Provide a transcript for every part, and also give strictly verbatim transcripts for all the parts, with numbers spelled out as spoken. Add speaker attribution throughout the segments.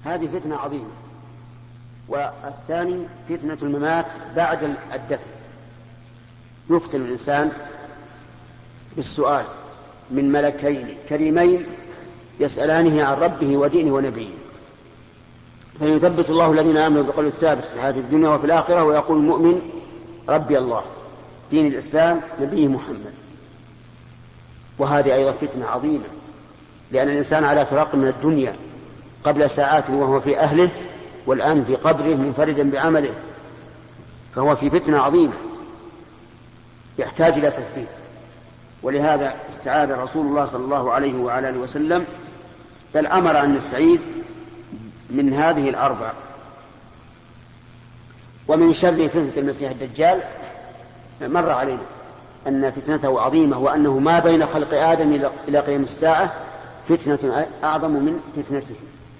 Speaker 1: هذه فتنة عظيمة. والثاني فتنة الممات بعد الدفن، يفتن الإنسان بالسؤال من ملكين كريمين يسألانه عن ربه ودينه ونبيه، فيثبت الله الذين آمنوا بقول الثابت في هذه الدنيا وفي الآخرة، ويقول المؤمن ربي الله دين الإسلام نبيه محمد. وهذه أيضا فتنة عظيمة، لأن الإنسان على فراق من الدنيا قبل ساعات وهو في أهله، والآن في قبره منفردا بعمله، فهو في فتنة عظيمة يحتاج إلى تثبيت. ولهذا استعاذ رسول الله صلى الله عليه وعلى آله وسلم، بل أمر أن نستعيذ من هذه الأربع. ومن شر فتنة المسيح الدجال مر علينا أن فتنته عظيمة، وأنه ما بين خلق آدم إلى قيام الساعة فتنة أعظم من فتنته.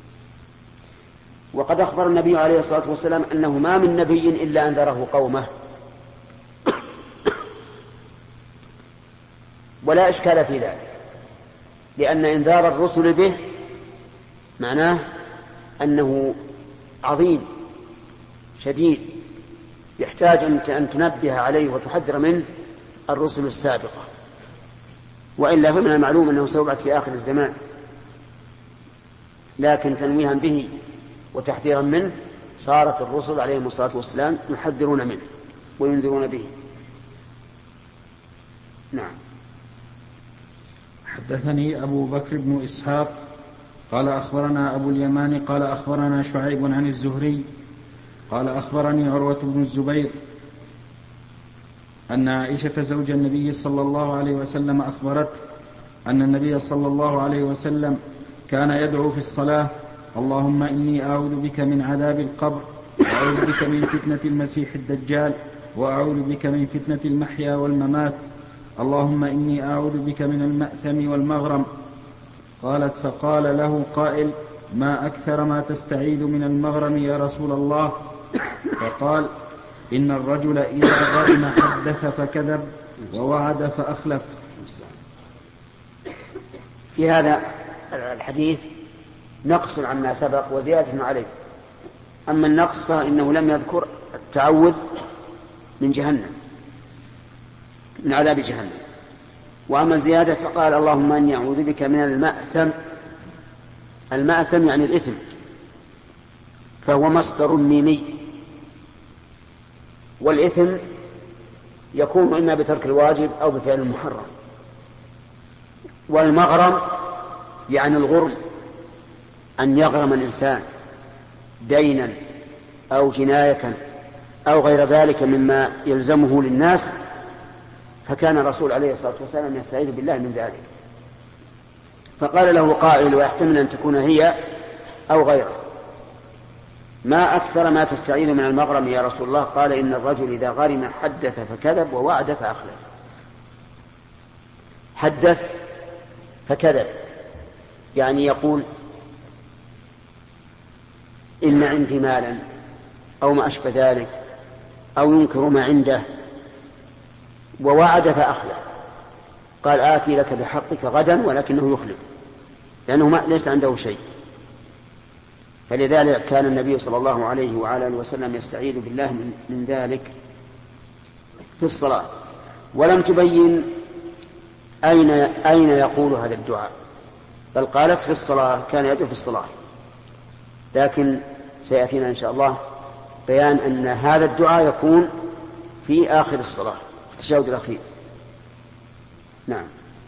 Speaker 1: وقد أخبر النبي عليه الصلاة والسلام أنه ما من نبي إلا أنذره قومه، ولا إشكال في ذلك، لأن إنذار الرسل به معناه أنه عظيم شديد يحتاج أن تنبه عليه وتحذر منه الرسل السابقة، وإلا فمن المعلوم أنه سيبعث في آخر الزمان، لكن تنويها به وتحذيرا منه صارت الرسل عليهم الصلاة والسلام يحذرون منه وينذرون به. نعم.
Speaker 2: حدثني أبو بكر بن إسحاق قال أخبرنا أبو اليمان قال أخبرنا شعيب عن الزهري قال أخبرني عروة بن الزبير أن عائشة زوج النبي صلى الله عليه وسلم أخبرت أن النبي صلى الله عليه وسلم كان يدعو في الصلاة: اللهم إني أعوذ بك من عذاب القبر، وأعوذ بك من فتنة المسيح الدجال، وأعوذ بك من فتنة المحيا والممات، اللهم إني أعوذ بك من المأثم والمغرم. قالت: فقال له قائل: ما أكثر ما تستعيذ من المغرم يا رسول الله؟ فقال: إن الرجل إذا غرم حدث فكذب، ووعد فأخلف.
Speaker 1: في هذا الحديث نقص عما سبق وزيادة عليه. أما النقص فإنه لم يذكر التعوذ من جهنم، من عذاب جهنم. وأما الزيادة فقال: اللهم إني أعوذ بك من المأثم. المأثم يعني الإثم، فهو مصدر ميمي، والإثم يكون إما بترك الواجب أو بفعل المحرم. والمغرم يعني الغرم، أن يغرم الإنسان دينا أو جناية أو غير ذلك مما يلزمه للناس، فكان الرسول عليه الصلاة والسلام يستعيذ بالله من ذلك. فقال له قائل، ويحتمل أن تكون هي أو غيره: ما أكثر ما تستعيذ من المغرم يا رسول الله؟ قال: إن الرجل إذا غرم حدث فكذب، ووعد فأخلف. حدث فكذب يعني يقول إن عندي مالا أو ما أشبه ذلك، أو ينكر ما عنده. ووعد فأخلف، قال: آتي لك بحقك غدا، ولكنه يخلف، لأنه ليس عنده شيء. فلذلك كان النبي صلى الله عليه وعلى آله وسلم يستعيذ بالله من, من ذلك في الصلاة. ولم تبين أين, أين يقول هذا الدعاء، بل قالت في الصلاة، كان يدعو في الصلاة. لكن سيأتينا إن شاء الله بيان أن هذا الدعاء يكون في آخر الصلاة، في التشهد الأخير. نعم.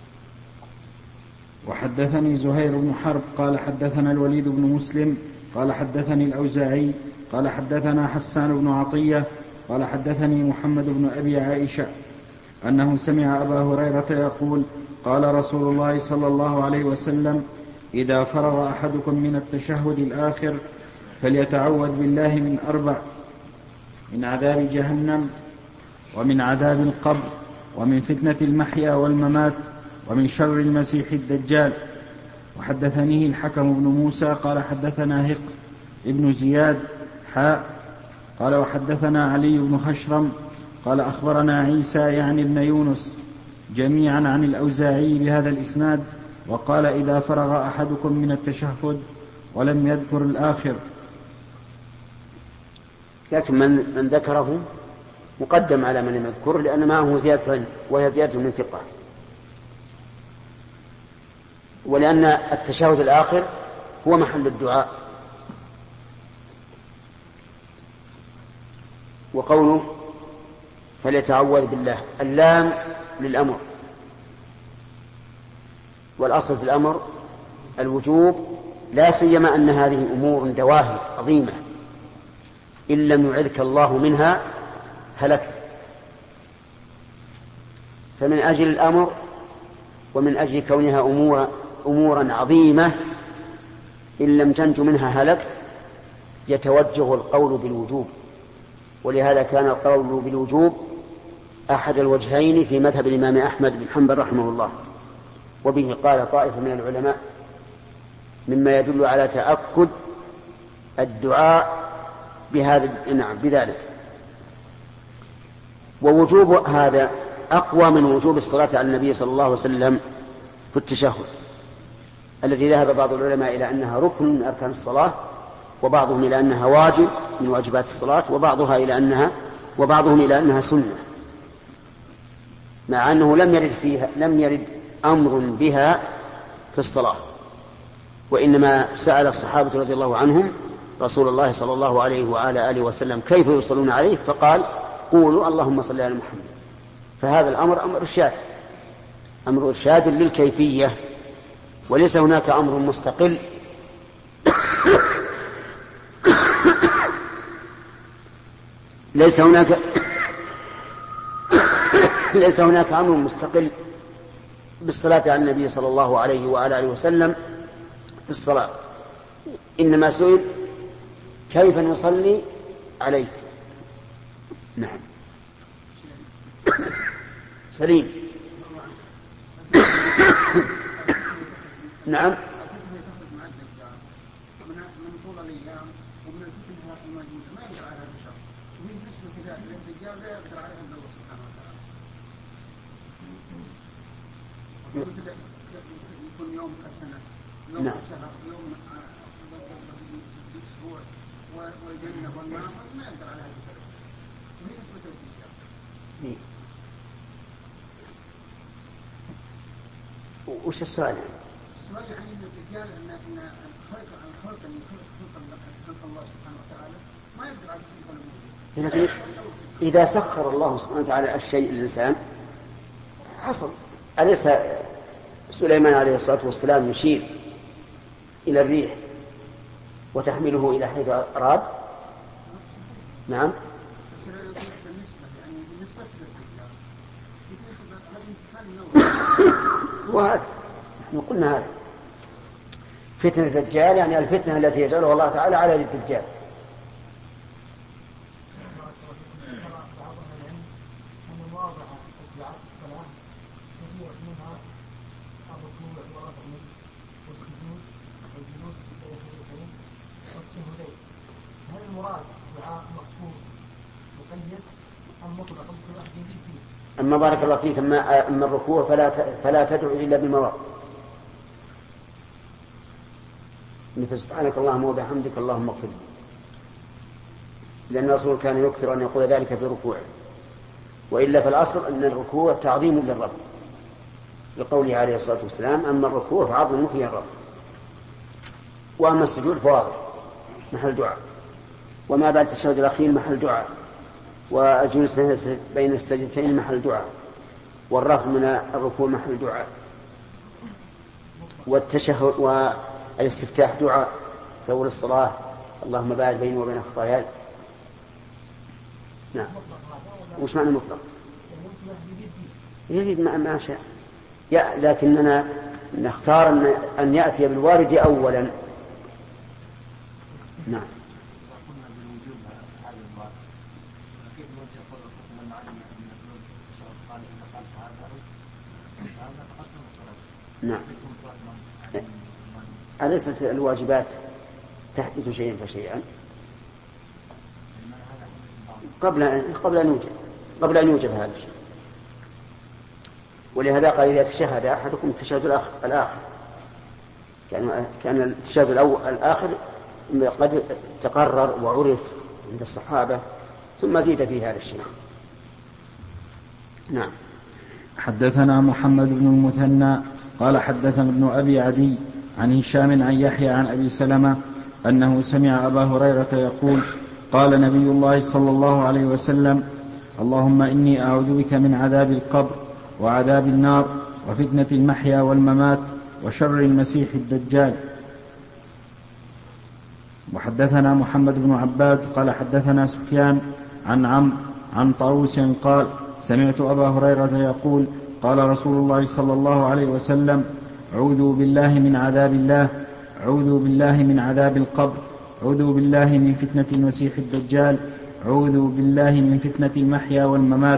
Speaker 2: وحدثني زهير بن حرب قال حدثنا الوليد بن مسلم قال حدثني الأوزاعي قال حدثنا حسان بن عطية قال حدثني محمد بن أبي عائشة أنه سمع أبا هريرة يقول: قال رسول الله صلى الله عليه وسلم: إذا فرغ أحدكم من التشهد الآخر فليتعوذ بالله من أربع: من عذاب جهنم، ومن عذاب القبر، ومن فتنة المحيا والممات، ومن شر المسيح الدجال. وحدثنيه الحكم بن موسى قال حدثنا هق ابن زياد حاء قال وحدثنا علي بن خشرم قال أخبرنا عيسى يعني ابن يونس جميعا عن الأوزاعي بهذا الإسناد، وقال: إذا فرغ أحدكم من التشهد ولم يذكر الآخر.
Speaker 1: لكن من, من ذكره مقدم على من لم يذكره لأن معه زيادة وهي زيادة من ثقة، ولأن التشهد الآخر هو محل الدعاء. وقوله فليتعوذ بالله، اللام للأمر، والأصل في الأمر الوجوب، لا سيما أن هذه أمور دواهي عظيمة إن لم يعذك الله منها هلكت. فمن أجل الأمر ومن أجل كونها أمور أمورا عظيمة إن لم تنج منها هلكت يتوجه القول بالوجوب. ولهذا كان القول بالوجوب أحد الوجهين في مذهب الإمام أحمد بن حنبل رحمه الله، وبه قال طائفة من العلماء، مما يدل على تأكد الدعاء بهذا نعم بذلك. ووجوب هذا أقوى من وجوب الصلاة على النبي صلى الله عليه وسلم في التشهد، الذي ذهب بعض العلماء إلى أنها ركن من أركان الصلاة، وبعضهم إلى أنها واجب من واجبات الصلاة، وبعضها إلى أنها وبعضهم إلى أنها سنة، مع أنه لم يرد فيها لم يرد أمر بها في الصلاة، وإنما سأل الصحابة رضي الله عنهم رسول الله صلى الله عليه وعلى آله وسلم كيف يصلون عليه، فقال قولوا اللهم صل على محمد. فهذا الأمر أمر إرشاد، أمر إرشاد للكيفية، وليس هناك أمر مستقل ليس هناك ليس هناك أمر مستقل بالصلاة على النبي صلى الله عليه وعلى آله وسلم في الصلاة، إنما سئل كيف نصلي عليه. نعم سليم. نعم
Speaker 3: يكون يوم كسنة يوم
Speaker 1: نعم.
Speaker 3: شهر يوم أسبوع والجنة والنار ما يقدر على هذا الشيء. وهي نسبة الدجال.
Speaker 1: وش السؤال؟
Speaker 3: السؤال يعني أن الدجال أن أن الخلق الخلق اللي خلق خلق الله سبحانه وتعالى ما يقدر على شيء.
Speaker 1: لكن إذا سخر الله سبحانه وتعالى الشيء للإنسان حصل. أليس سليمان عليه الصلاة والسلام يشير إلى الريح وتحمله إلى حيث أراد؟ نعم. وهذا نحن قلنا هذا فتنة الدجال، يعني الفتنة التي يجعلها الله تعالى على الدجال. أما بارك الله فيك أما, أما الركوع فلا فلا تدعو إلا بمواضع مثل سبحانك اللهم وبحمدك اللهم اغفر لي، لأن الرسول كان يكثر أن يقول ذلك في ركوعه. وإلا فالأصل أن الركوع تعظيم للرب لقوله عليه الصلاة والسلام أما الركوع فعظموا فيه الرب، وأما السجود فواضح محل دعاء، وما بعد التشهد الأخير محل دعاء، والجلوس بين السجدتين محل دعاء، والرفع من الركوع محل دعاء، والتشهد والاستفتاح دعاء في أول الصلاة اللهم باعد بيني وبين خطاياي. نعم. وش معنى مطلق؟ يزيد ما شاء، لكننا نختار أن يأتي بالوارد أولا. نعم. نعم. أليست الواجبات تحدث شيئا فشيئا قبل قبل أن يوجد قبل أن يوجد هذا الشيء؟ ولهذا قال إذا تشهد أحدكم التشهد الآخر كان كان التشابه الأول الآخر قد تقرر وعرف عند الصحابة ثم زيد في هذا الشيء. نعم.
Speaker 2: حدثنا محمد بن المثنى قال حدثنا ابن أبي عدي عن هشام عن يحيى عن أبي سلمة أنه سمع أبا هريرة يقول قال نبي الله صلى الله عليه وسلم اللهم إني أعوذ بك من عذاب القبر وعذاب النار وفتنة المحيا والممات وشر المسيح الدجال. وحدثنا محمد بن عباد قال حدثنا سفيان عن عمرو عن طاووس قال سمعت أبا هريرة يقول قال رسول الله صلى الله عليه وسلم أعوذ بالله من عذاب الله أعوذ بالله من عذاب القبر أعوذ بالله من فتنة المسيح الدجال أعوذ بالله من فتنة المحيا والممات.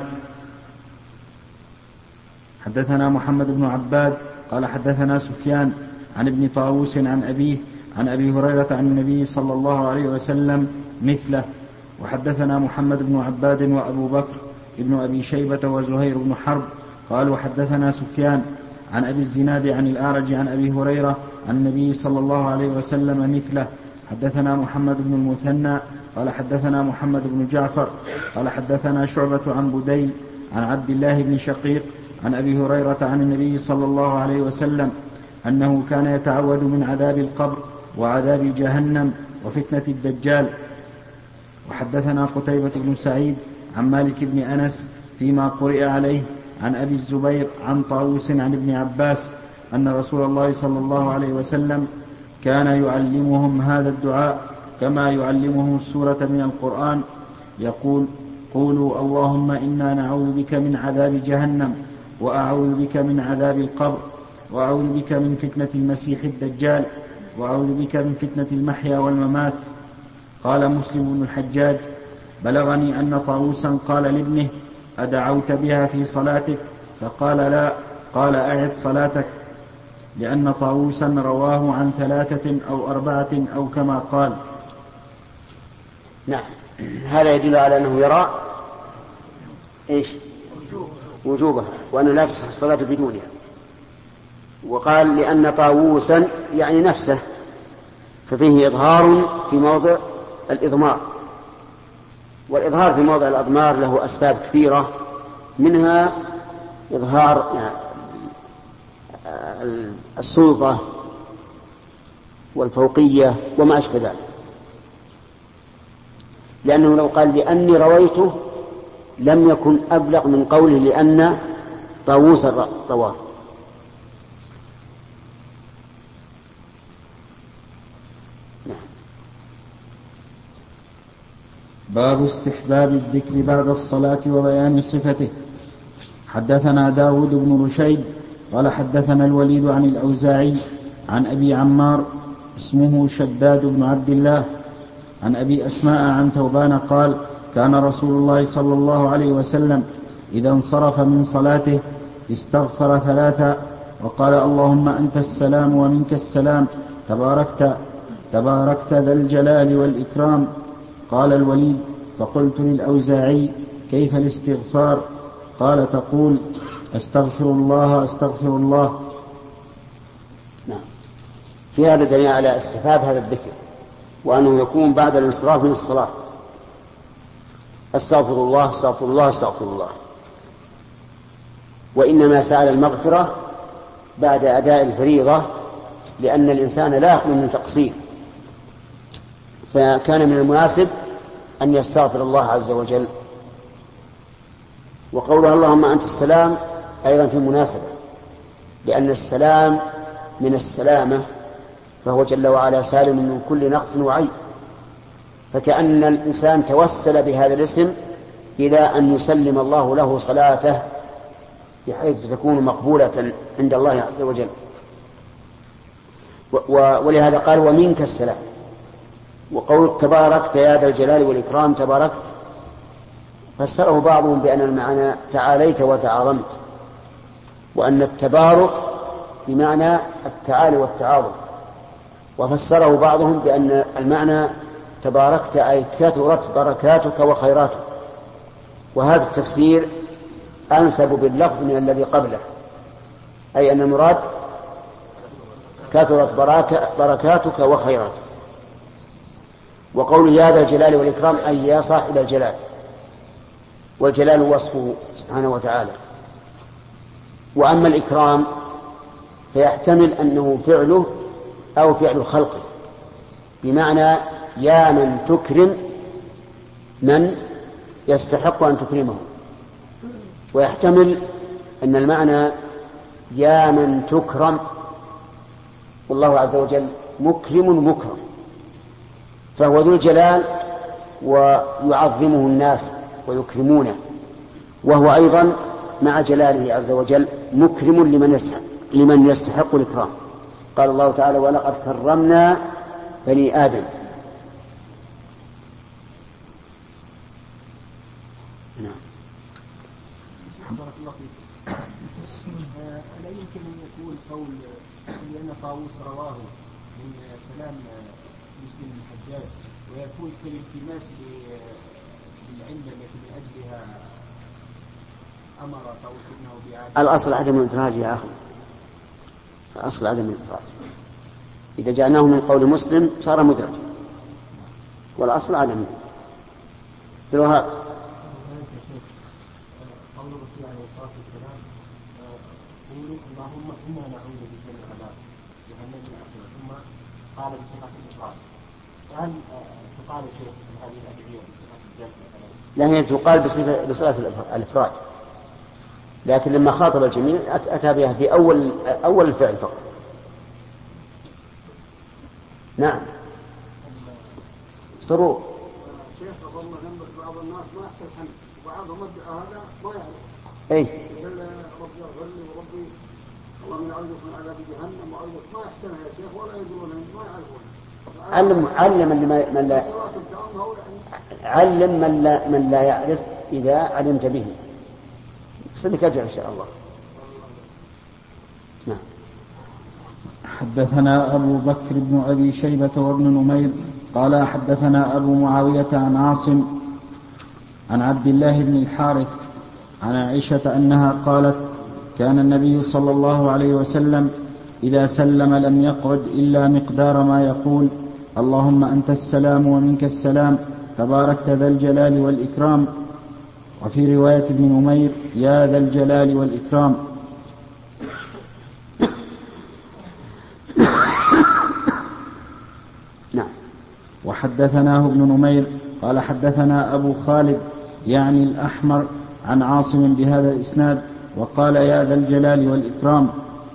Speaker 2: حدثنا محمد بن عباد قال حدثنا سفيان عن ابن طاووس عن أبيه عن أبي هريرة عن النبي صلى الله عليه وسلم مثله. وحدثنا محمد بن عباد وأبو بكر ابن أبي شيبة وزهير بن حرب قالوا حدثنا سفيان عن أبي الزناد عن الأعرج عن أبي هريرة عن النبي صلى الله عليه وسلم مثله. حدثنا محمد بن المثنى قال حدثنا محمد بن جعفر قال حدثنا شعبة عن بديل عن عبد الله بن شقيق عن أبي هريرة عن النبي صلى الله عليه وسلم أنه كان يتعوذ من عذاب القبر وعذاب جهنم وفتنة الدجال. وحدثنا قتيبة بن سعيد عن مالك بن أنس فيما قرئ عليه عن أبي الزبير عن طاووس عن ابن عباس أن رسول الله صلى الله عليه وسلم كان يعلمهم هذا الدعاء كما يعلمهم السورة من القرآن يقول قولوا اللهم إنا نعوذ بك من عذاب جهنم وأعوذ بك من عذاب القبر وأعوذ بك من فتنة المسيح الدجال وأعوذ بك من فتنة المحيا والممات. قال مسلم بن الحجاج بلغني أن طاووسا قال لابنه أدعوت بها في صلاتك؟ فقال لا. قال أعد صلاتك، لأن طاووسا رواه عن ثلاثة أو أربعة أو كما قال.
Speaker 1: نعم. هذا يدل على أنه يرى إيش وجوبها وأنه لا تصح الصلاة بدونها. وقال لأن طاووسا يعني نفسه، ففيه إظهار في موضع الإضمار، والإظهار في موضع الأضمار له أسباب كثيرة، منها إظهار السلطة والفوقية وما أشبه ذلك، لأنه لو قال لأني رويته لم يكن أبلغ من قوله لأن طاووس رواه.
Speaker 2: باب استحباب الذكر بعد الصلاة وبيان صفته. حدثنا داود بن رشيد قال حدثنا الوليد عن الأوزاعي عن أبي عمار اسمه شداد بن عبد الله عن أبي أسماء عن ثوبان قال كان رسول الله صلى الله عليه وسلم إذا انصرف من صلاته استغفر ثلاثا وقال اللهم أنت السلام ومنك السلام تباركت تباركت ذا الجلال والإكرام. قال الوليد فقلت للأوزاعي كيف الاستغفار؟ قال تقول أستغفر الله أستغفر الله.
Speaker 1: نعم. في هذا دليل على استحباب هذا الذكر، وأنه يكون بعد الانصراف من الصلاة أستغفر الله أستغفر الله أستغفر الله. وإنما سأل المغفرة بعد أداء الفريضة، لأن الإنسان لا يخلو من تقصير، فكان من المناسب أن يستغفر الله عز وجل. وقولها اللهم أنت السلام أيضا في مناسبة، لأن السلام من السلامة، فهو جل وعلا سالم من كل نقص وعيب، فكأن الإنسان توسل بهذا الاسم إلى أن يسلم الله له صلاته بحيث تكون مقبولة عند الله عز وجل. ولهذا قال ومنك السلام. وقول تباركت يا ذا الجلال والإكرام تباركت فسره بعضهم بأن المعنى تعاليت وتعاظمت، وأن التبارك بمعنى التعالي والتعاظم، وفسره بعضهم بأن المعنى تباركت أي كثرت بركاتك وخيراتك. وهذا التفسير أنسب باللفظ من الذي قبله، أي أن المراد كثرت بركاتك وخيراتك. وقول يا ذا الجلال والإكرام أي يا صاحب الجلال، والجلال وصفه سبحانه وتعالى. وأما الإكرام فيحتمل أنه فعله أو فعل خلقه، بمعنى يا من تكرم من يستحق أن تكرمه، ويحتمل أن المعنى يا من تكرم، والله عز وجل مكرم مكرم، فهو ذو الجلال ويعظمه الناس ويكرمونه، وهو أيضا مع جلاله عز وجل مكرم لمن يستحق, لمن يستحق الإكرام. قال الله تعالى ولقد كرمنا بني آدم. نعم.
Speaker 3: بارك الله فيك. ألا يمكن أن يكون قول لأن طاووس رواه من كلام مسلم الحجاج ويكون كالالتماس بالعلة التي من أجلها أمر طاووس ابنه بعادة؟
Speaker 1: الأصل عدم الإدراج يا أخي، الأصل عدم الإدراج. إذا جاءناه من قول مسلم صار مدرج، والأصل عدم الإدراج.
Speaker 3: قول الرسول عليه الصلاة والسلام قولوا اللهم إنا نعوذ بك من عذاب جهنم من أسود، ثم قال بصفة الإفراد. هل تقال شيء من هذه الأدعية بصفة الجنة؟
Speaker 1: لا، هي تقال بصفة, بصفة الإفراد، لكن لما خاطب الجميع أتى بها في أول أول الفعل فقط. نعم. سرور.
Speaker 3: شيخ أظن جنبك بعض الناس ما يحصل حمد، وبعضهم مدعى هذا ما يعرف.
Speaker 1: أي.
Speaker 3: يقول ربي اغفر لي وربي اللهم نعوذ من عذاب جهنم وأعوذ، ما يحسنها يا شيخ ولا يقولونها، ما يعرفون.
Speaker 1: علم علم من لا من لا علم من لا من لا يعرف إذا علمت به، صدق أجر إن شاء الله. نعم.
Speaker 2: حدثنا أبو بكر بن أبي شيبة وابن نمير قال حدثنا أبو معاوية عن عاصم عن عبد الله بن الحارث عن عائشة أنها قالت كان النبي صلى الله عليه وسلم إذا سلم لم يقعد إلا مقدار ما يقول اللهم أنت السلام ومنك السلام تباركت ذا الجلال والإكرام، وفي رواية ابن نمير يا ذا الجلال والإكرام.
Speaker 1: نعم.
Speaker 2: وحدثناه ابن نمير قال حدثنا أبو خالد يعني الأحمر عن عاصم بهذا الإسناد وقال يا ذا الجلال والإكرام.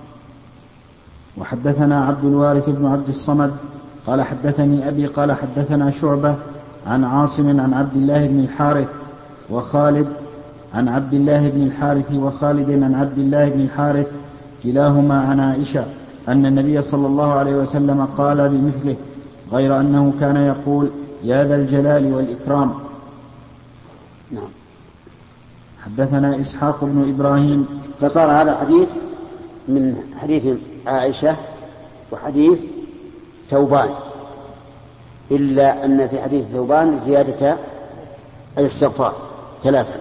Speaker 2: وحدثنا عبد الوارث بن عبد الصمد قال حدثني أبي قال حدثنا شعبة عن عاصم عن عبد الله بن الحارث وخالد عن عبد الله بن الحارث وخالد عن عبد الله بن الحارث كلاهما عن عائشة أن النبي صلى الله عليه وسلم قال بمثله غير أنه كان يقول يا ذا الجلال والإكرام.
Speaker 1: نعم.
Speaker 2: حدثنا إسحاق بن إبراهيم.
Speaker 1: فصار هذا الحديث من حديث عائشة وحديث ثوبان، إلا أن في حديث ثوبان زيادة الاستغفار ثلاثة.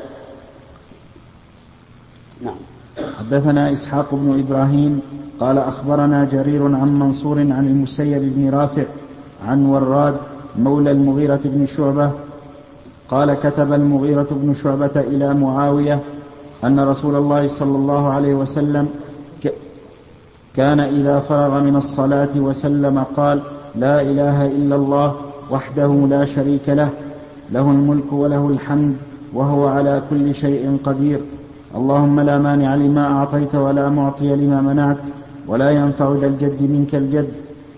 Speaker 1: نعم.
Speaker 2: حدثنا إسحاق بن إبراهيم قال أخبرنا جرير عن منصور عن المسيب بن رافع عن وراد مولى المغيرة بن شعبة قال كتب المغيرة بن شعبة إلى معاوية أن رسول الله صلى الله عليه وسلم كان إذا فرغ من الصلاة وسلم قال لا إله إلا الله وحده لا شريك له له الملك وله الحمد وهو على كل شيء قدير اللهم لا مانع لما أعطيت ولا معطي لما منعت ولا ينفع ذا الجد منك الجد.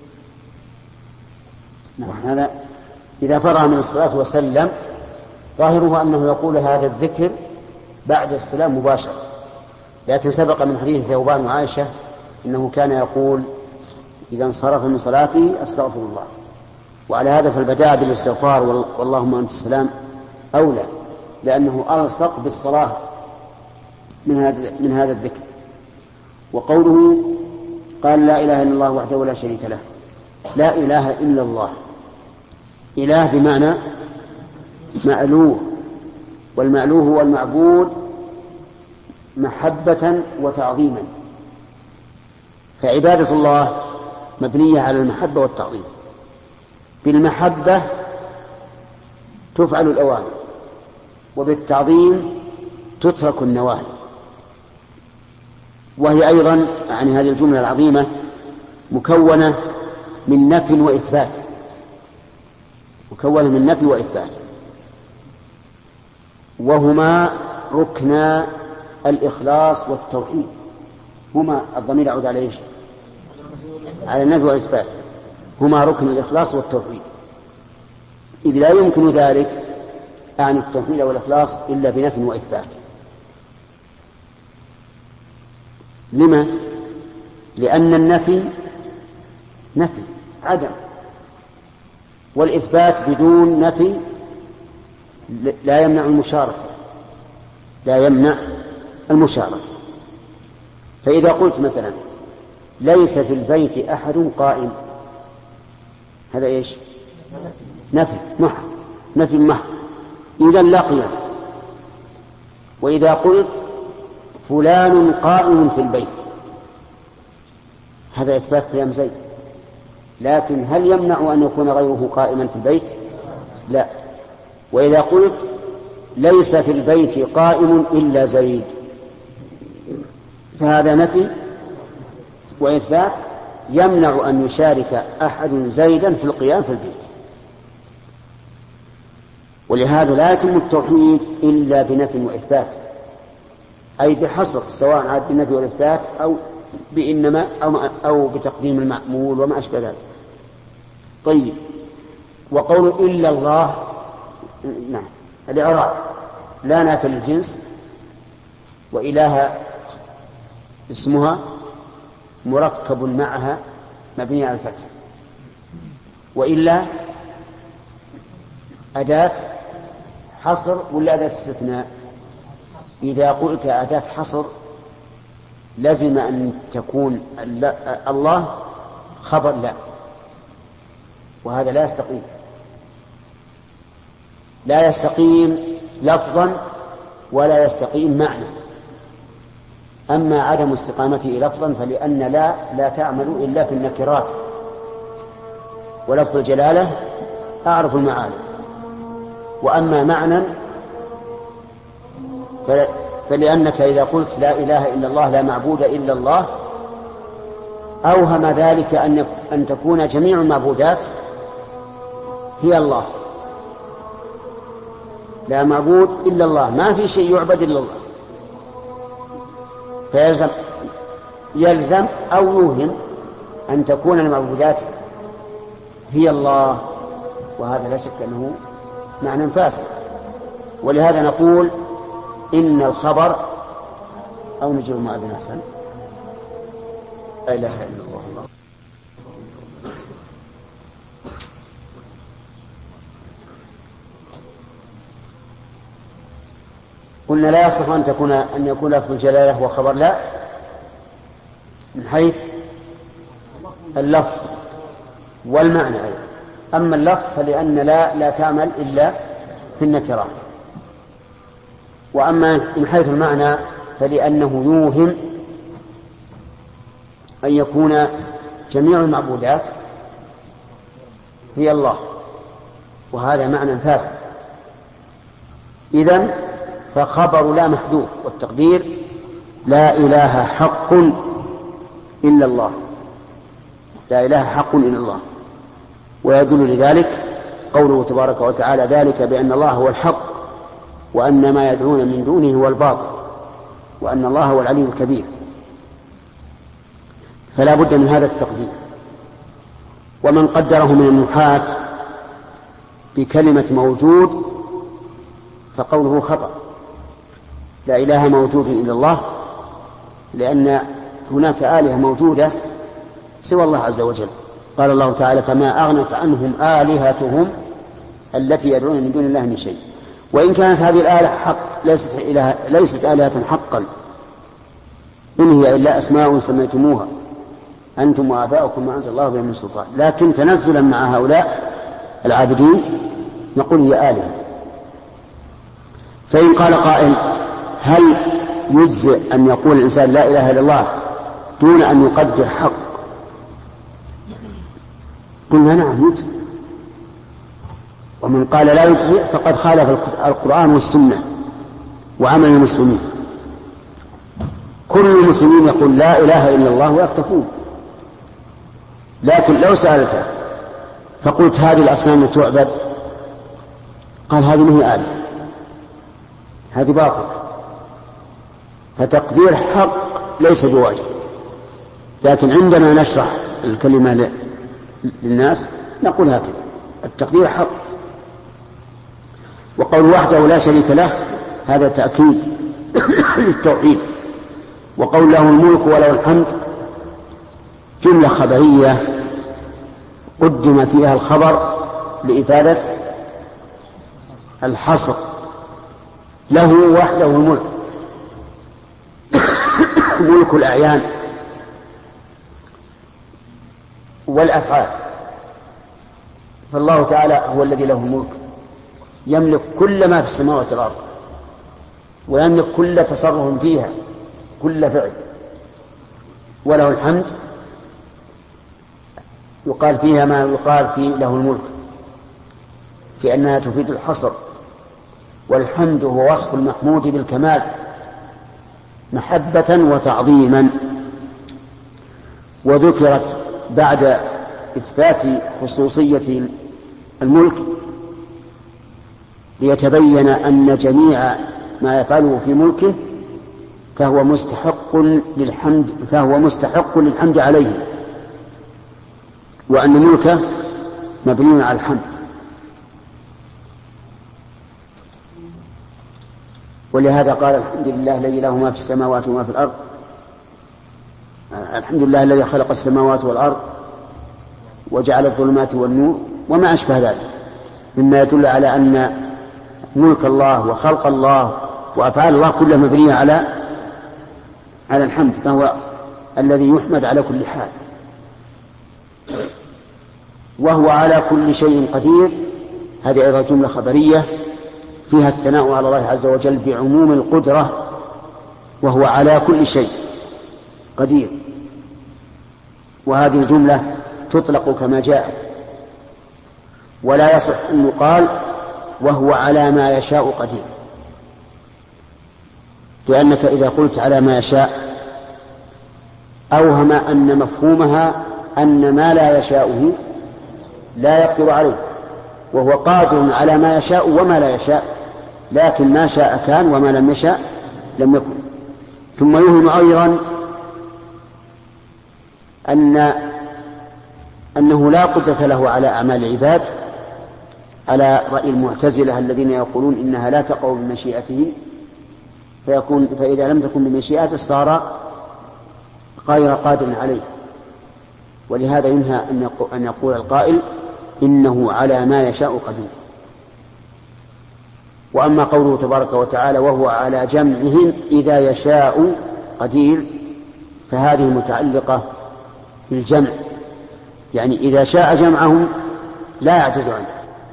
Speaker 1: نعم. هذا إذا فرغ من الصلاة وسلم ظاهره أنه يقول هذا الذكر بعد السلام مباشرة، لكن سبق من حديث ثوبان وعائشة إنه كان يقول إذا انصرف من صلاته أستغفر الله، وعلى هذا فالبداء بالاستغفار واللهم أنت السلام أولى، لأنه ألصق بالصلاة من هذا من هذا الذكر. وقوله قال لا إله إلا الله وحده لا شريك له، لا إله إلا الله، إله بمعنى مألوه، والمألوه هو المعبود محبة وتعظيما، فعبادة الله مبنية على المحبة والتعظيم. بالمحبة تفعل الأوامر، وبالتعظيم تترك النواهي. وهي أيضا يعني هذه الجملة العظيمة مكونة من نفي وإثبات، مكونة من نفي وإثبات، وهما ركن الإخلاص والتوحيد. هما الضمير يعود على إيش؟ على النفي والإثبات. هما ركن الإخلاص والتوحيد، إذ لا يمكن ذلك عن التوحيد والإخلاص إلا بنفي وإثبات. لما؟ لأن النفي نفي عدم، والإثبات بدون نفي لا يمنع المشاركة، لا يمنع المشاركة. فإذا قلت مثلا ليس في البيت أحد قائم، هذا إيش؟ نفي محض، نفي محض، إذا لا قيام. وإذا قلت فلان قائم في البيت، هذا إثبات قيام زيد، لكن هل يمنع أن يكون غيره قائما في البيت؟ لا. وإذا قلت ليس في البيت قائم إلا زيد، فهذا نفي وإثبات يمنع أن يشارك أحد زيدا في القيام في البيت. ولهذا لا يتم التوحيد إلا بنفي وإثبات، أي بحصر، سواء عاد بالنفي والإثبات أو بإنما أو, أو بتقديم المأمول وما أشبه ذلك. طيب، وقول إلا الله، نعم، الإعراب لا نافي للجنس، وإله اسمها مركب معها مبني على الفتح، وإلا أداة حصر ولا أداة استثناء؟ إذا قلت أداة حصر لازم أن تكون الله خبر لا، وهذا لا يستقيم، لا يستقيم لفظا ولا يستقيم معنى. أما عدم استقامته لفظا فلأن لا لا تعمل إلا في النكرات، ولفظ الجلالة أعرف المعاني. وأما معنى فلأنك إذا قلت لا إله إلا الله لا معبود إلا الله أوهم ذلك أن أن تكون جميع المعبودات هي الله، لا معبود إلا الله، ما في شيء يعبد إلا الله، فيلزم يلزم أو يوهم أن تكون المعبودات هي الله، وهذا لا شك أنه معنى فاسد. ولهذا نقول إن الخبر، أو نجيب المؤذن أحسن، لا إله إلا الله. قلنا لا يصح أن تكون أن يكون لفظ الجلالة هو خبر لا، من حيث اللفظ والمعنى أيضا. أما اللفظ فلأن لا لا تعمل إلا في النكرات، وأما من حيث المعنى فلأنه يوهم أن يكون جميع المعبودات هي الله، وهذا معنى فاسد. إذن فخبر لا محذوف، والتقدير لا إله حق إلا الله، لا إله حق إلا الله. ويدل لذلك قوله تبارك وتعالى ذلك بأن الله هو الحق وأن ما يدعون من دونه هو الباطل وأن الله هو العلي الكبير. فلا بد من هذا التقدير. ومن قدره من النحاة بكلمة موجود فقوله خطأ، لا إله موجود إلا الله، لأن هناك آلهة موجودة سوى الله عز وجل. قال الله تعالى فما أغنت عنهم آلهتهم التي يدعون من دون الله من شيء. وإن كانت هذه الآلهة حق ليست, إله ليست آلهة حقا، إن هي إلا أسماء سميتموها أنتم وآباؤكم ما أنزل الله بها من سلطان، لكن تنزلا مع هؤلاء العابدين نقول هي آلهة. فإن قال قائل هل يجزئ أن يقول الإنسان لا إله إلا الله دون أن يقدر حق قلنا نعم يجزئ، ومن قال لا يجزئ فقد خالف القرآن والسنة وعمل المسلمين. كل المسلمين يقول لا إله إلا الله ويكتفون، لكن لو سألته فقلت هذه الأصنام تعبد، قال هذه ما هي آلهة، هذه باطل. فتقدير حق ليس بواجب، لكن عندما نشرح الكلمة للناس نقول هكذا: التقدير حق. وقول وحده لا شريك له هذا تأكيد للتوحيد. وقول له الملك وله الحمد جملة خبرية قدم فيها الخبر لإفادة الحصر، له وحده الملك ملك الأعيان والأفعال. فالله تعالى هو الذي له الملك، يملك كل ما في السماوات والأرض، ويملك كل تصرف فيها، كل فعل. وله الحمد يقال فيها ما يقال في له الملك، في أنها تفيد الحصر. والحمد هو وصف المحمود بالكمال محبة وتعظيما. وذكرت بعد إثبات خصوصية الملك ليتبين أن جميع ما يفعله في ملكه فهو مستحق للحمد فهو مستحق للحمد عليه، وأن ملكه مبني على الحمد. ولهذا قال الحمد لله الذي له ما في السماوات وما في الأرض، الحمد لله الذي خلق السماوات والأرض وجعل الظلمات والنور وما أشبه ذلك مما يدل على أن ملك الله وخلق الله وأفعال الله كلها مبنية على على الحمد، فهو الذي يحمد على كل حال. وهو على كل شيء قدير، هذه أيضا جملة خبرية فيها الثناء على الله عز وجل بعموم القدرة، وهو على كل شيء قدير. وهذه الجملة تطلق كما جاءت، ولا يصح أن يقال وهو على ما يشاء قدير، لأنك إذا قلت على ما يشاء أوهم أن مفهومها أن ما لا يشاءه لا يقدر عليه، وهو قادر على ما يشاء وما لا يشاء، لكن ما شاء كان وما لم يشاء لم يكن. ثم يوهم أيضا أن أنه لا قدرة له على أعمال العباد، على رأي المعتزلة الذين يقولون إنها لا تقع بمشيئته، فيكون فإذا لم تكن بمشيئته صار غير قادر عليه. ولهذا ينهى أن يقول القائل إنه على ما يشاء قدير. وأما قوله تبارك وتعالى وهو على جمعهم إذا يشاء قدير، فهذه متعلقة بالجمع، يعني إذا شاء جمعهم لا يعجز عنه.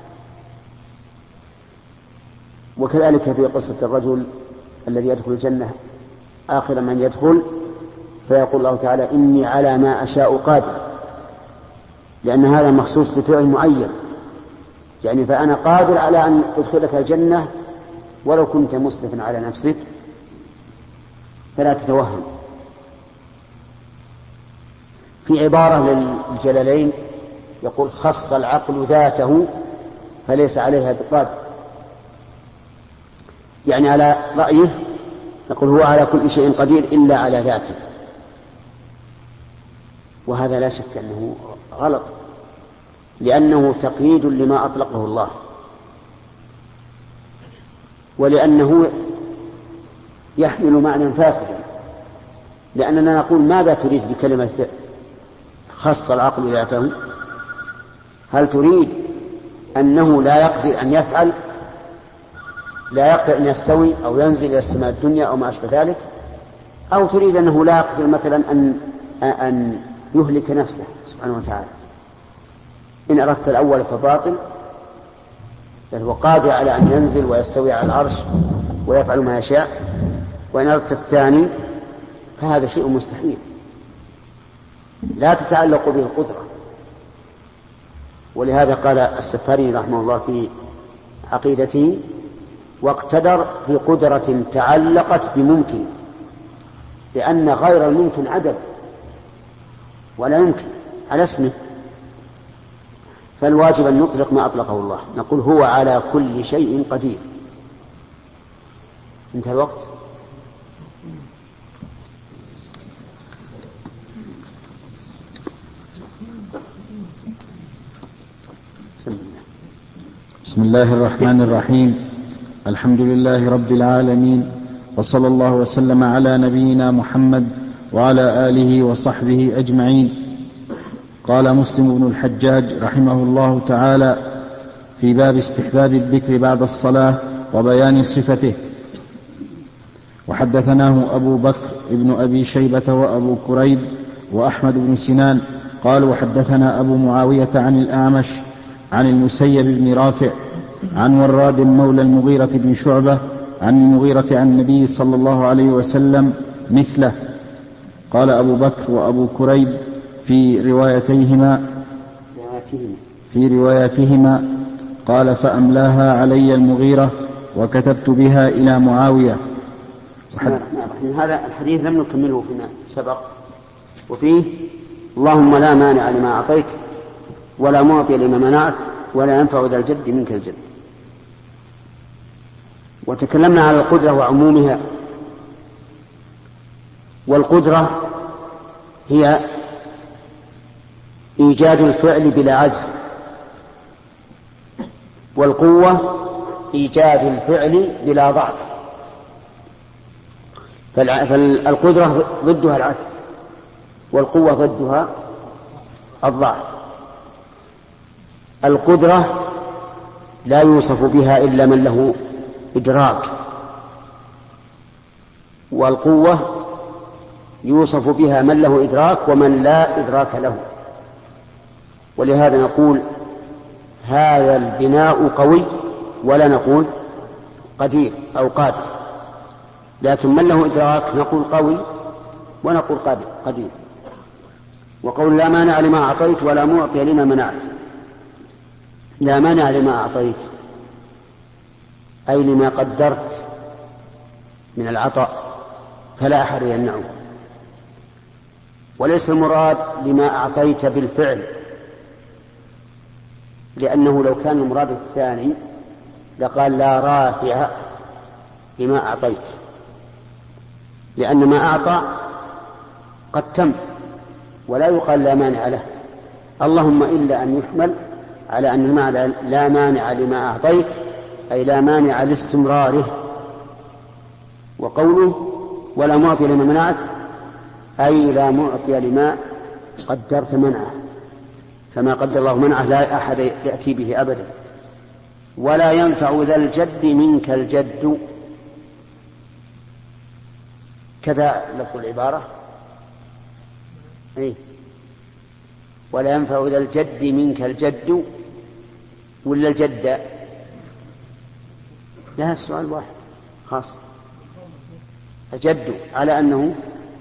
Speaker 1: وكذلك في قصة الرجل الذي يدخل الجنة آخر من يدخل فيقول الله تعالى إني على ما أشاء قادر، لأن هذا مخصوص بفعل معين، يعني فأنا قادر على أن أدخلك الجنة ولو كنت مسرفا على نفسك، فلا تتوهم. في عبارة للجلالين يقول خص العقل ذاته فليس عليها بقادر، يعني على رأيه يقول هو على كل شيء قدير إلا على ذاته، وهذا لا شك أنه غلط، لأنه تقييد لما أطلقه الله، ولأنه يحمل معنى فاسدا. لأننا نقول ماذا تريد بكلمة خص العقل ذاته؟ هل تريد أنه لا يقدر أن يفعل، لا يقدر أن يستوي أو ينزل إلى السماء الدنيا أو ما أشبه ذلك، أو تريد أنه لا يقدر مثلا أن أن يهلك نفسه سبحانه وتعالى؟ إن أردت الأول فباطل، بل هو قادر على أن ينزل ويستوي على العرش ويفعل ما يشاء. وإن أردت الثاني فهذا شيء مستحيل لا تتعلق به القدرة. ولهذا قال السفاري رحمه الله في عقيدته: واقتدر بقدرة تعلقت بممكن، لأن غير الممكن عدم ولا يمكن على اسمه، فالواجب أن نطلق ما أطلقه الله، نقول هو على كل شيء قدير. انتهى الوقت.
Speaker 2: بسم الله الرحمن الرحيم. الحمد لله رب العالمين، وصلى الله وسلم على نبينا محمد وعلى آله وصحبه أجمعين. قال مسلم بن الحجاج رحمه الله تعالى في باب استحباب الذكر بعد الصلاة وبيان صفته: وحدثناه أبو بكر ابن أبي شيبة وأبو كريب وأحمد بن سنان قالوا حدثنا أبو معاوية عن الأعمش عن المسيب بن رافع عن وراد مولى المغيرة بن شعبة عن المغيرة عن النبي صلى الله عليه وسلم مثله. قال أبو بكر وأبو كريب في روايتيهما في رواياتهما قال: فأملاها علي المغيرة وكتبت بها إلى معاوية.
Speaker 1: هذا الحديث لم نكمله فيما سبق، وفيه: اللهم لا مانع لما أعطيت ولا معطي لما منعت ولا ينفع ذا الجد منك الجد. وتكلمنا على القدرة وعمومها، والقدرة هي إيجاد الفعل بلا عجز، والقوة إيجاد الفعل بلا ضعف. فالقدرة ضدها العجز، والقوة ضدها الضعف. القدرة لا يوصف بها إلا من له إدراك، والقوة يوصف بها من له إدراك ومن لا إدراك له. ولهذا نقول هذا البناء قوي، ولا نقول قدير أو قادر، لكن من له إدراك نقول قوي ونقول قدير. وقول لا مانع لما أعطيت ولا معطي لما منعت. لا مانع لما أعطيت أي لما قدرت من العطاء فلا أحد يمنعه، وليس المراد لما أعطيت بالفعل، لأنه لو كان المراد الثاني لقال لا رافع لما أعطيت، لأن ما أعطى قد تم ولا يقال لا مانع له، اللهم إلا أن يحمل على أن المعنى لا مانع لما أعطيت أي لا مانع لاستمراره. وقوله ولا معطي لما منعت أي لا معطي لما قدرت منعه، فما قدر الله منعه لا أحد يأتي به أبدا. ولا ينفع ذا الجد منك الجد، كذا لفظ العبارة. أي ولا ينفع ذا الجد منك الجد ولا الجد؟ لا، السؤال واحد خاص، الجد على أنه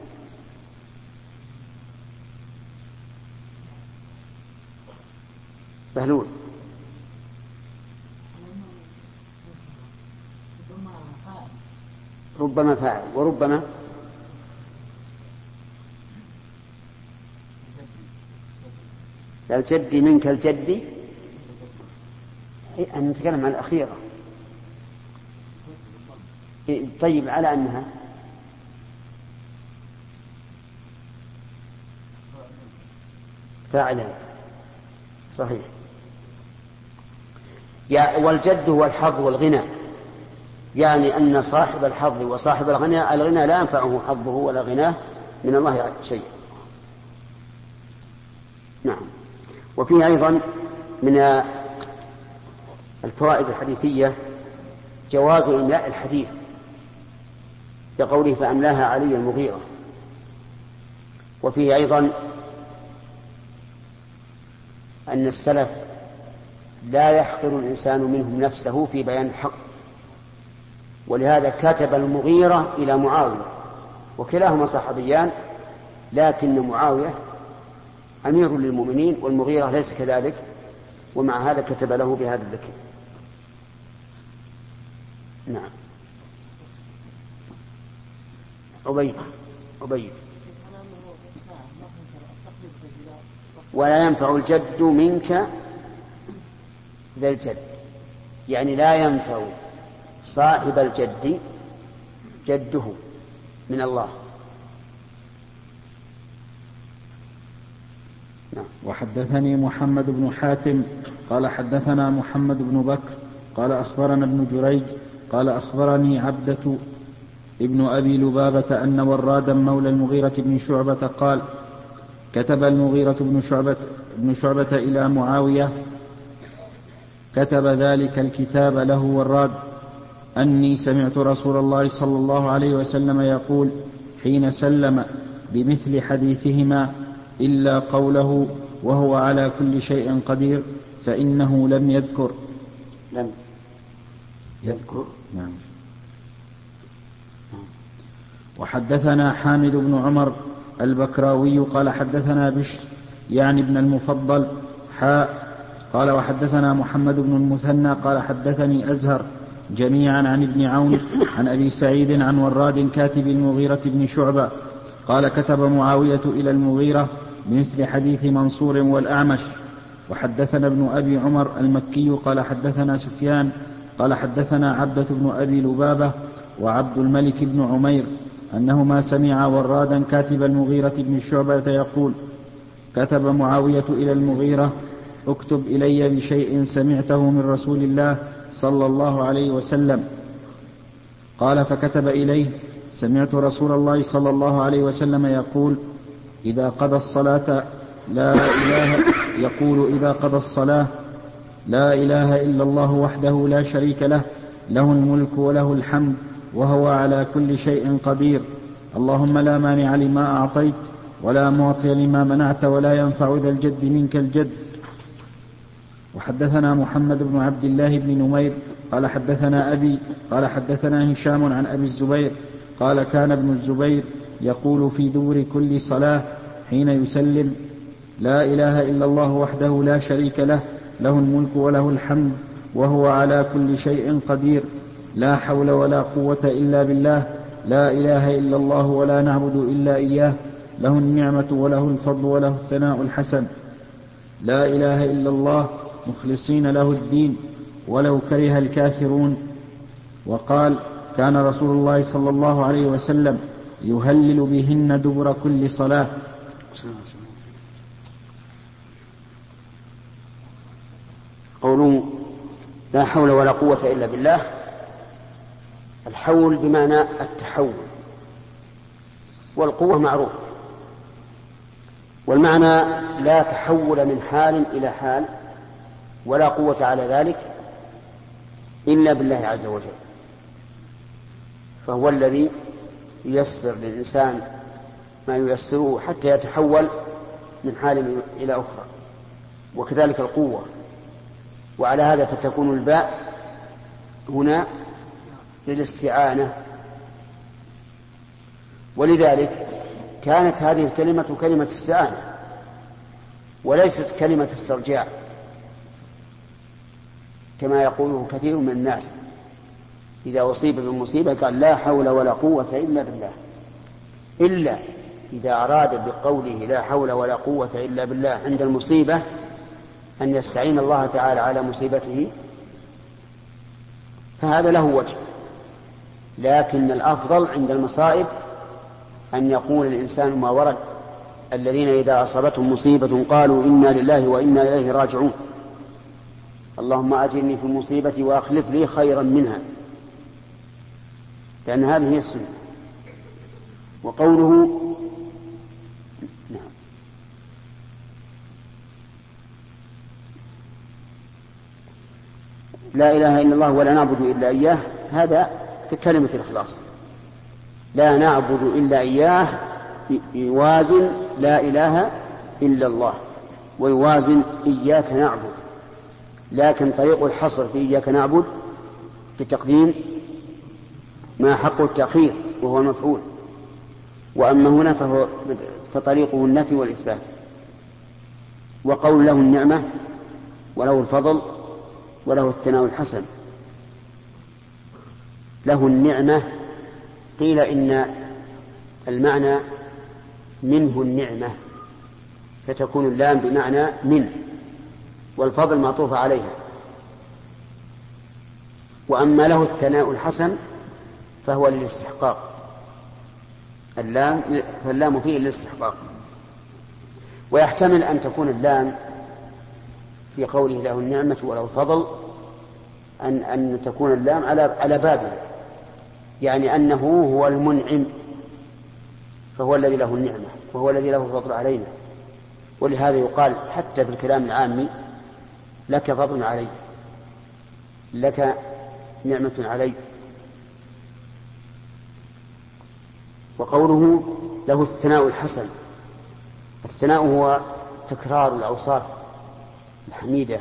Speaker 1: بهلول. ربما فاعل وربما الجد منك الجد، أن نتكلم عن الأخيرة. طيب على أنها فاعلة صحيح. والجد هو الحظ والغنى، يعني أن صاحب الحظ وصاحب الغنى الغنى لا ينفعه حظه ولا غناه من الله شيء. نعم. وفيه أيضا من الفوائد الحديثية جواز إملاء الحديث بقوله فأملاها علي المغيرة. وفيه أيضا أن السلف لا يحقر الإنسان منهم نفسه في بيان الحق، ولهذا كتب المغيرة إلى معاوية، وكلاهما صحابيان، لكن معاوية أمير للمؤمنين والمغيرة ليس كذلك، ومع هذا كتب له بهذا الذكر. نعم. عبيد عبيد ولا ينفع الجد منك ذا الجد، يعني لا ينفع صاحب الجد جده من الله. نعم.
Speaker 2: وحدثني محمد بن حاتم قال حدثنا محمد بن بكر قال أخبرنا ابن جريج قال أخبرني عبدة ابن أبي لبابة أن ورادا مولى المغيرة بن شعبة قال كتب المغيرة بن شعبة, بن شعبة إلى معاوية، كتب ذلك الكتاب له وراد أني سمعت رسول الله صلى الله عليه وسلم يقول حين سلم بمثل حديثهما إلا قوله وهو على كل شيء قدير، فإنه لم يذكر
Speaker 1: لم يذكر
Speaker 2: نعم. وحدثنا حامد بن عمر البكراوي قال حدثنا بشر يعني ابن المفضل حاء قال وحدثنا محمد بن المثنى قال حدثني أزهر جميعا عن ابن عون عن أبي سعيد عن وراد كاتب المغيرة بن شعبة قال كتب معاوية إلى المغيرة بمثل حديث منصور والأعمش. وحدثنا ابن أبي عمر المكي قال حدثنا سفيان قال حدثنا عبدة بن أبي لبابة وعبد الملك بن عمير أنهما سمعا ورادا كاتب المغيرة بن شعبة يقول كتب معاوية إلى المغيرة اكتب إلي بشيء سمعته من رسول الله صلى الله عليه وسلم. قال فكتب إليه سمعت رسول الله صلى الله عليه وسلم يقول إذا قضى الصلاة لا إله يقول إذا قضى الصلاة لا إله إلا الله وحده لا شريك له له الملك وله الحمد وهو على كل شيء قدير، اللهم لا مانع لما أعطيت ولا معطي لما منعت ولا ينفع ذا الجد منك الجد. وحدثنا محمد بن عبد الله بن نمير قال حدثنا أبي قال حدثنا هشام عن أبي الزبير قال كان ابن الزبير يقول في دبر كل صلاة حين يسلم لا إله إلا الله وحده لا شريك له له الملك وله الحمد وهو على كل شيء قدير، لا حول ولا قوة إلا بالله، لا إله إلا الله ولا نعبد إلا إياه، له النعمة وله الفضل وله الثناء الحسن، لا إله إلا الله مخلصين له الدين ولو كره الكافرون. وقال كان رسول الله صلى الله عليه وسلم يهلل بهن دبر كل صلاة.
Speaker 1: قوله لا حول ولا قوة إلا بالله، الحول بمعنى التحول، والقوة معروف، والمعنى لا تحول من حال إلى حال ولا قوة على ذلك إلا بالله عز وجل، فهو الذي ييسر للإنسان ما ييسره حتى يتحول من حال إلى أخرى، وكذلك القوة. وعلى هذا فتكون الباء هنا للاستعانة، ولذلك كانت هذه الكلمة كلمة استعانة وليست كلمة استرجاع كما يقوله كثير من الناس إذا أصيب بالمصيبة قال لا حول ولا قوة إلا بالله، إلا إذا أراد بقوله لا حول ولا قوة إلا بالله عند المصيبة أن يستعين الله تعالى على مصيبته فهذا له وجه، لكن الأفضل عند المصائب أن يقول الإنسان ما ورد الذين إذا أصابتهم مصيبة قالوا إنا لله وإنا إليه راجعون، اللهم أجرني في مصيبتي وأخلف لي خيرا منها، لأن هذه هي السنة. وقوله نعم لا إله إلا الله ولا نعبد إلا إياه، هذا في كلمة الإخلاص، لا نعبد إلا إياه يوازن لا إله إلا الله ويوازن إياك نعبد، لكن طريق الحصر في إياك نعبد بتقديم ما حق التأخير وهو المفعول، وأما هنا فهو فطريقه النفي والإثبات. وقول له النعمة وله الفضل وله الثناء الحسن. له النعمة، قيل إن المعنى منه النعمة، فتكون اللام بمعنى من، والفضل معطوف عليها. وأما له الثناء الحسن فهو للاستحقاق، اللام فاللام فيه للاستحقاق. ويحتمل أن تكون اللام في قوله له النعمة وله الفضل أن أن تكون اللام على على بابه، يعني أنه هو المنعم، فهو الذي له النعمة وهو الذي له الفضل علينا. ولهذا يقال حتى في الكلام العامي لك فضل علي، لك نعمة علي. وقوله له الثناء الحسن، الثناء هو تكرار الأوصاف الحميدة،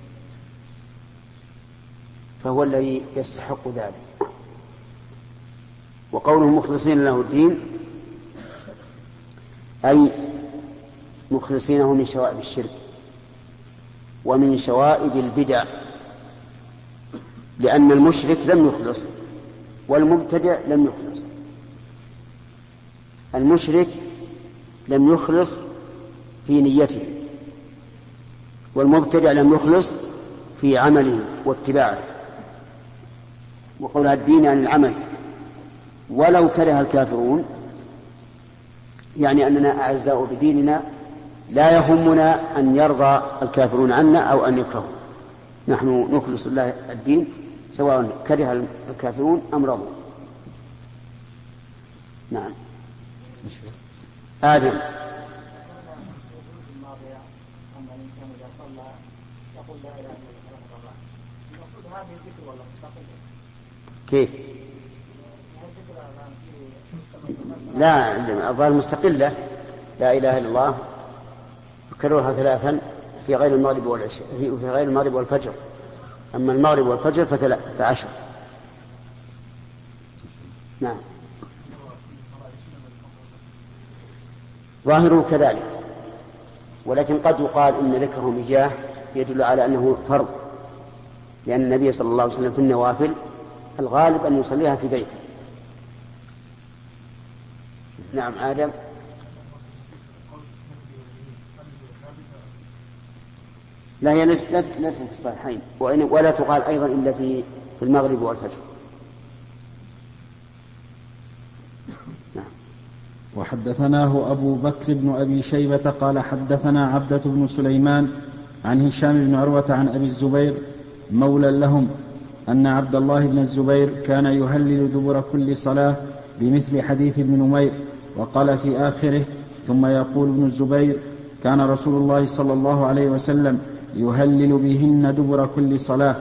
Speaker 1: فهو الذي يستحق ذلك. وقوله مخلصين له الدين أي مخلصينه من شوائب الشرك ومن شوائب البدع، لأن المشرك لم يخلص والمبتدع لم يخلص. المشرك لم يخلص في نيته، والمبتدع لم يخلص في عمله واتباعه. وقول الدين عن العمل ولو كره الكافرون، يعني أننا أعزاء بديننا لا يهمنا أن يرضى الكافرون عنا أو أن يكرهوا، نحن نخلص الله الدين سواء كره الكافرون أم رضوا. نعم. آدم. كيف؟ لا، الظاهر مستقلة، لا إله إلا الله، كررها ثلاثا في غير المغرب والعشاء، في غير المغرب والفجر. أما المغرب والفجر فعشر. نعم. ظاهره كذلك، ولكن قد يقال إن ذكرهم إياه يدل على أنه فرض، لأن النبي صلى الله عليه وسلم في النوافل الغالب أن يصليها في بيته. نعم. آدم. لا، هي ليست في الصحيحين، ولا تقال أيضا إلا في المغرب والفجر. نعم.
Speaker 2: وحدثناه أبو بكر بن أبي شيبة قال حدثنا عبدة بن سليمان عن هشام بن عروة عن أبي الزبير مولى لهم أن عبد الله بن الزبير كان يهلل دبر كل صلاة بمثل حديث ابن نمير. وقال في آخره: ثم يقول ابن الزبير: كان رسول الله صلى الله عليه وسلم يهلل بهن دبر كل صلاة.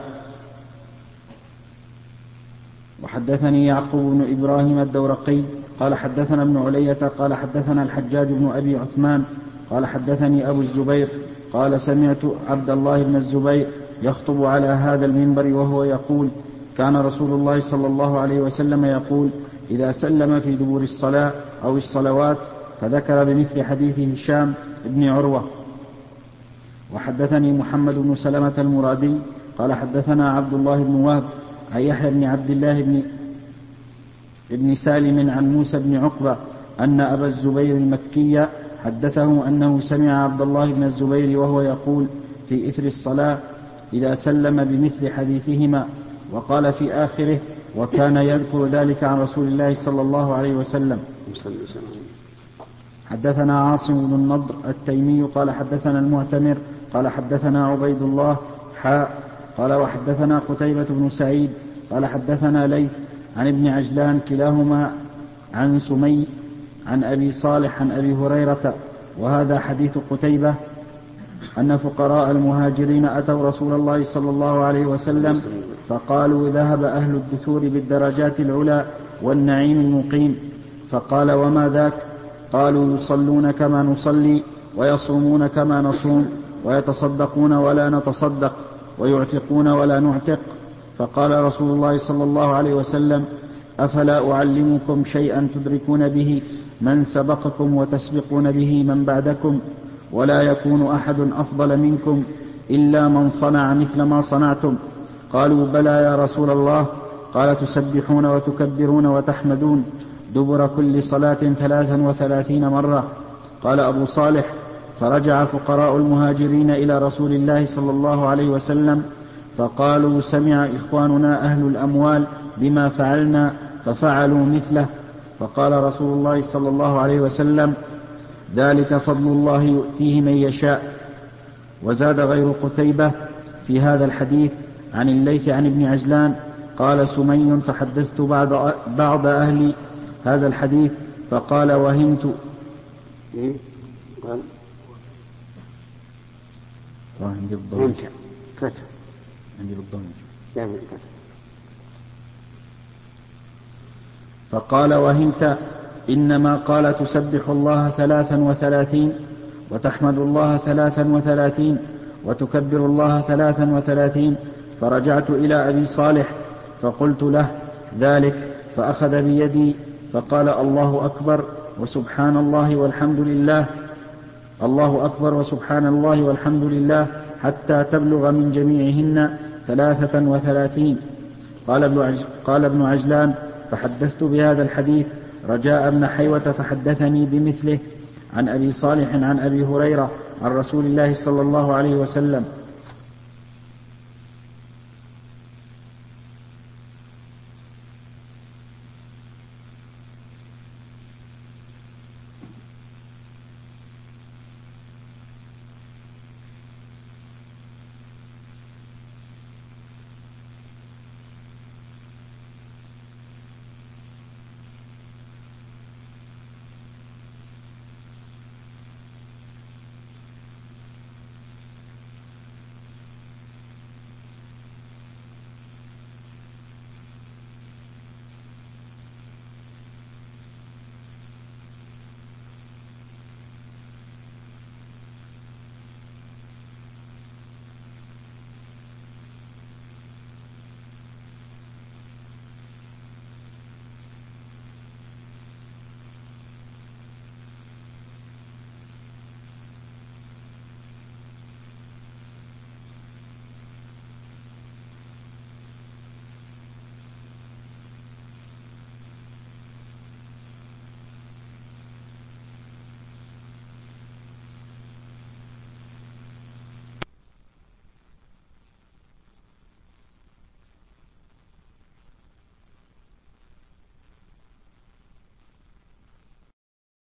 Speaker 2: وحدثني يعقوب بن إبراهيم الدورقي قال حدثنا ابن علية قال حدثنا الحجاج بن أبي عثمان قال حدثني أبو الزبير قال: سمعت عبد الله بن الزبير يخطب على هذا المنبر وهو يقول: كان رسول الله صلى الله عليه وسلم يقول: إذا سلم في دبر الصلاة أو الصلوات، فذكر بمثل حديث هشام بن عروة. وحدثني محمد بن سلمة المرادي قال حدثنا عبد الله بن وهب عن يحيى بن عبد الله بن ابن سالم عن موسى بن عقبة أن أبا الزبير المكي حدثه أنه سمع عبد الله بن الزبير وهو يقول في إثر الصلاة: إذا سلم بمثل حديثهما. وقال في آخره: وكان يذكر ذلك عن رسول الله صلى الله عليه وسلم. حدثنا عاصم بن النضر التيمي قال حدثنا المعتمر قال حدثنا عبيد الله حاء قال وحدثنا قتيبة بن سعيد قال حدثنا ليث عن ابن عجلان كلاهما عن سمي عن أبي صالح عن أبي هريرة. وهذا حديث قتيبة أن فقراء المهاجرين أتوا رسول الله صلى الله عليه وسلم فقالوا: ذهب أهل الدثور بالدرجات العلى والنعيم المقيم. فقال: وما ذاك؟ قالوا: يصلون كما نصلي ويصومون كما نصوم ويتصدقون ولا نتصدق ويعتقون ولا نعتق. فقال رسول الله صلى الله عليه وسلم: أفلا أعلمكم شيئا تدركون به من سبقكم وتسبقون به من بعدكم، ولا يكون أحد أفضل منكم إلا من صنع مثل ما صنعتم. قالوا بلى يا رسول الله. قال تسبحون وتكبرون وتحمدون دبر كل صلاة ثلاثا وثلاثين مرة. قال أبو صالح فرجع فقراء المهاجرين إلى رسول الله صلى الله عليه وسلم فقالوا سمع إخواننا أهل الأموال بما فعلنا ففعلوا مثله. فقال رسول الله صلى الله عليه وسلم ذلك فضل الله يؤتيه من يشاء. وزاد غير قتيبة في هذا الحديث عن الليث عن ابن عجلان قال سمي فحدثت بعض, بعض أهل هذا الحديث فقال وهمت عندي بالضبط عندي بالضبط فقال وهمت إنما قال تسبح الله ثلاثا وثلاثين وتحمد الله ثلاثا وثلاثين وتكبر الله ثلاثا وثلاثين. فرجعت إلى أبي صالح فقلت له ذلك فأخذ بيدي فقال الله أكبر وسبحان الله والحمد لله الله أكبر وسبحان الله والحمد لله حتى تبلغ من جميعهن ثلاثة وثلاثين. قال ابن, عج... قال ابن عجلان فحدثت بهذا الحديث رجاء بن حيوة فحدثني بمثله عن أبي صالح عن أبي هريرة عن رسول الله صلى الله عليه وسلم